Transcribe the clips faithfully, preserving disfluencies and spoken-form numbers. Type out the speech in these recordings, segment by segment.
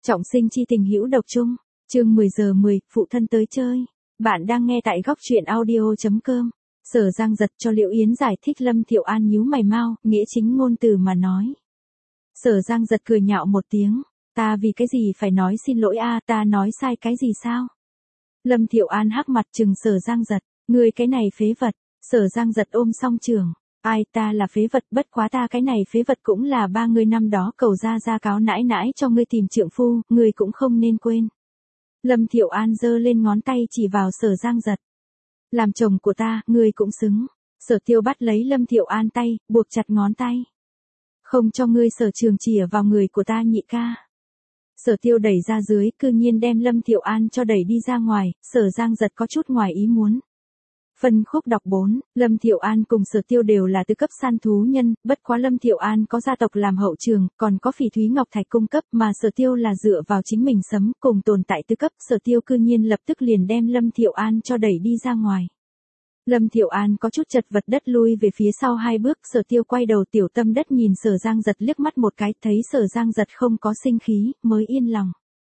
Trọng sinh chi tình hữu độc chung, chương mười giờ mười, phụ thân tới chơi. Bạn đang nghe tại góc truyện audio chấm com. Sở Giang giật cho Liễu Yến giải thích Lâm Thiệu An nhíu mày mau, nghĩa chính ngôn từ mà nói. Sở Giang giật cười nhạo một tiếng, ta vì cái gì phải nói xin lỗi a, ta nói sai cái gì sao? Lâm Thiệu An hắc mặt trừng Sở Giang giật, ngươi cái này phế vật. Sở Giang giật ôm song trường, ai ta là phế vật, bất quá ta cái này phế vật cũng là ba người năm đó cầu ra ra cáo nãi nãi cho ngươi tìm trượng phu, ngươi cũng không nên quên. Lâm Thiệu An giơ lên ngón tay chỉ vào Sở Giang giật. Làm chồng của ta, ngươi cũng xứng. Sở Tiêu bắt lấy Lâm Thiệu An tay, buộc chặt ngón tay. Không cho ngươi Sở Trường chìa vào người của ta nhị ca. Sở Tiêu đẩy ra dưới, cư nhiên đem Lâm Thiệu An cho đẩy đi ra ngoài, Sở Giang giật có chút ngoài ý muốn. Phân khúc đọc bốn, Lâm Thiệu An cùng Sở Tiêu đều là tứ cấp săn thú nhân, bất quá Lâm Thiệu An có gia tộc làm hậu trường, còn có Phỉ Thúy Ngọc Thạch cung cấp, mà Sở Tiêu là dựa vào chính mình sấm cùng tồn tại tứ cấp, Sở Tiêu cư nhiên lập tức liền đem Lâm Thiệu An cho đẩy đi ra ngoài. Lâm Thiệu An có chút chật vật đất lui về phía sau hai bước, Sở Tiêu quay đầu tiểu tâm đất nhìn Sở Giang giật liếc mắt một cái, thấy Sở Giang giật không có sinh khí, mới yên lòng.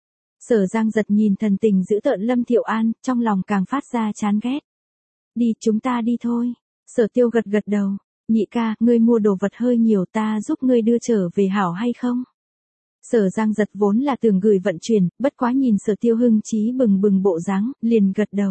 Sở Giang giật nhìn thần tình dữ tợn Lâm Thiệu An, trong lòng càng phát ra chán ghét. Đi, chúng ta đi thôi. Sở Tiêu gật gật đầu. Nhị ca, ngươi mua đồ vật hơi nhiều, ta giúp ngươi đưa trở về hảo hay không? Sở Giang giật vốn là tưởng gửi vận chuyển, bất quá nhìn Sở Tiêu hưng chí bừng bừng bộ dáng, liền gật đầu.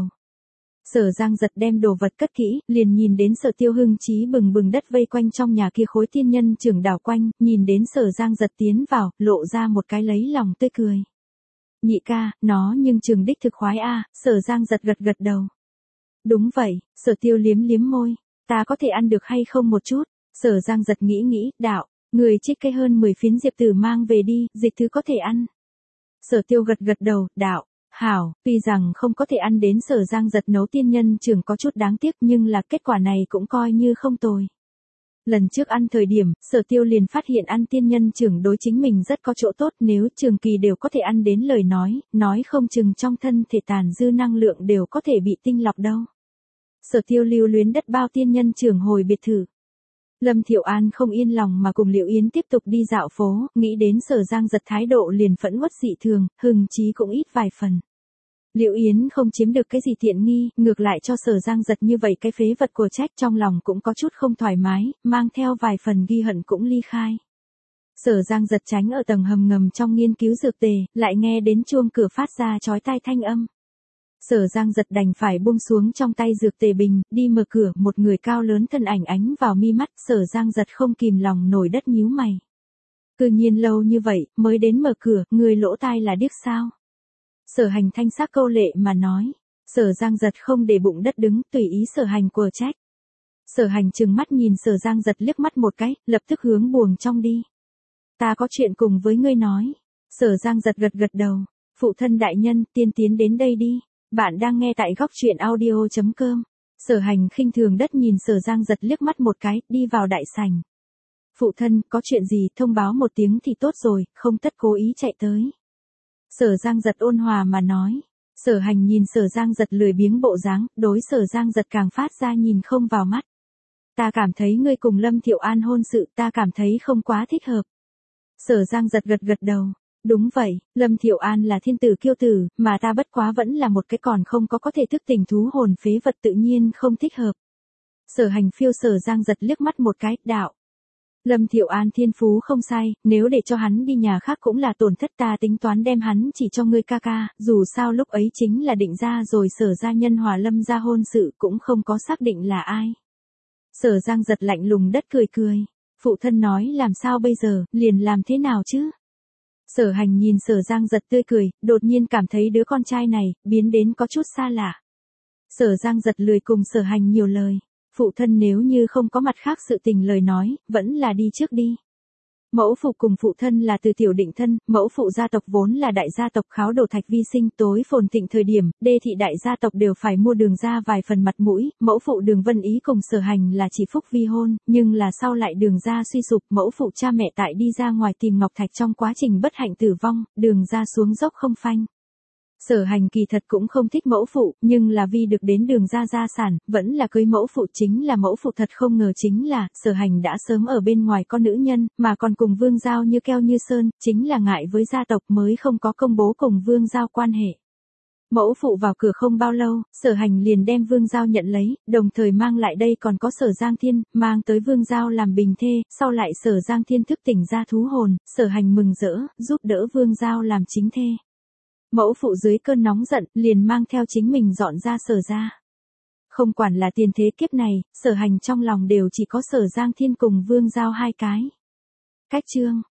Sở Giang giật đem đồ vật cất kỹ, liền nhìn đến Sở Tiêu hưng chí bừng bừng đất vây quanh trong nhà kia khối tiên nhân trưởng đảo quanh, nhìn đến Sở Giang giật tiến vào, lộ ra một cái lấy lòng tươi cười. Nhị ca, nó nhưng trường đích thực khoái a. Sở Giang giật gật gật đầu. Đúng vậy, Sở Tiêu liếm liếm môi, ta có thể ăn được hay không một chút? Sở Giang giật nghĩ nghĩ, đạo, người trích cây hơn mười phiến diệp tử mang về đi, dịch thứ có thể ăn. Sở Tiêu gật gật đầu, đạo, hảo, tuy rằng không có thể ăn đến Sở Giang giật nấu tiên nhân trưởng có chút đáng tiếc nhưng là kết quả này cũng coi như không tồi. Lần trước ăn thời điểm, Sở Tiêu liền phát hiện ăn tiên nhân trưởng đối chính mình rất có chỗ tốt, nếu trường kỳ đều có thể ăn đến lời nói, nói không chừng trong thân thể tàn dư năng lượng đều có thể bị tinh lọc đâu. Sở Tiêu lưu luyến đất bao tiên nhân trưởng hồi biệt thự. Lâm Thiệu An không yên lòng mà cùng Liễu Yến tiếp tục đi dạo phố, nghĩ đến Sở Giang giật thái độ liền phẫn uất dị thường, hừng chí cũng ít vài phần. Liễu Yến không chiếm được cái gì tiện nghi, ngược lại cho Sở Giang giật như vậy cái phế vật của trách, trong lòng cũng có chút không thoải mái, mang theo vài phần ghi hận cũng ly khai. Sở Giang giật tránh ở tầng hầm ngầm trong nghiên cứu dược tề, lại nghe đến chuông cửa phát ra chói tai thanh âm. Sở Giang giật đành phải buông xuống trong tay dược tề bình, đi mở cửa, một người cao lớn thân ảnh ánh vào mi mắt, Sở Giang giật không kìm lòng nổi đất nhíu mày. Cư nhiên lâu như vậy, mới đến mở cửa, người lỗ tai là điếc sao? Sở Hành thanh sắc câu lệ mà nói. Sở Giang giật không để bụng đất đứng, tùy ý Sở Hành quở trách. Sở Hành trừng mắt nhìn Sở Giang giật liếc mắt một cái, lập tức hướng buồng trong đi. Ta có chuyện cùng với ngươi nói. Sở Giang giật gật gật đầu. Phụ thân đại nhân, tiên tiến đến đây đi. Bạn đang nghe tại góc truyện audio chấm com. Sở Hành khinh thường đất nhìn Sở Giang giật liếc mắt một cái, đi vào đại sảnh. Phụ thân, có chuyện gì, thông báo một tiếng thì tốt rồi, không tất cố ý chạy tới. Sở Giang giật ôn hòa mà nói. Sở Hành nhìn Sở Giang giật lười biếng bộ dáng, đối Sở Giang giật càng phát ra nhìn không vào mắt. Ta cảm thấy ngươi cùng Lâm Thiệu An hôn sự, ta cảm thấy không quá thích hợp. Sở Giang giật gật gật đầu. Đúng vậy, Lâm Thiệu An là thiên tử kiêu tử, mà ta bất quá vẫn là một cái còn không có có thể thức tỉnh thú hồn phế vật, tự nhiên không thích hợp. Sở Hành phiêu Sở Giang giật liếc mắt một cái, đạo. Lâm Thiệu An thiên phú không sai, nếu để cho hắn đi nhà khác cũng là tổn thất, ta tính toán đem hắn chỉ cho ngươi ca ca, dù sao lúc ấy chính là định ra rồi Sở gia nhân hòa Lâm gia hôn sự, cũng không có xác định là ai. Sở Giang giật lạnh lùng đất cười cười. Phụ thân nói làm sao bây giờ, liền làm thế nào chứ? Sở Hành nhìn Sở Giang giật tươi cười, đột nhiên cảm thấy đứa con trai này, biến đến có chút xa lạ. Sở Giang giật lười cùng Sở Hành nhiều lời. Phụ thân nếu như không có mặt khác sự tình lời nói, vẫn là đi trước đi. Mẫu phụ cùng phụ thân là từ tiểu định thân, mẫu phụ gia tộc vốn là đại gia tộc kháo đổ thạch vi sinh, tối phồn thịnh thời điểm, đê thị đại gia tộc đều phải mua Đường ra vài phần mặt mũi, mẫu phụ Đường Vân Ý cùng Sở Hành là chỉ phúc vi hôn, nhưng là sau lại Đường ra suy sụp, mẫu phụ cha mẹ tại đi ra ngoài tìm Ngọc Thạch trong quá trình bất hạnh tử vong, Đường ra xuống dốc không phanh. Sở Hành kỳ thật cũng không thích mẫu phụ, nhưng là vì được đến Đường gia gia sản, vẫn là cưới mẫu phụ, chính là mẫu phụ thật không ngờ chính là, Sở Hành đã sớm ở bên ngoài con nữ nhân, mà còn cùng Vương Giao như keo như sơn, chính là ngại với gia tộc mới không có công bố cùng Vương Giao quan hệ. Mẫu phụ vào cửa không bao lâu, Sở Hành liền đem Vương Giao nhận lấy, đồng thời mang lại đây còn có Sở Giang Thiên, mang tới Vương Giao làm bình thê, sau lại Sở Giang Thiên thức tỉnh ra thú hồn, Sở Hành mừng rỡ, giúp đỡ Vương Giao làm chính thê. Mẫu phụ dưới cơn nóng giận, liền mang theo chính mình dọn ra Sở gia. Không quản là tiền thế kiếp này, Sở Hành trong lòng đều chỉ có Sở Giang Thiên cùng Vương Giao hai cái. Cách chương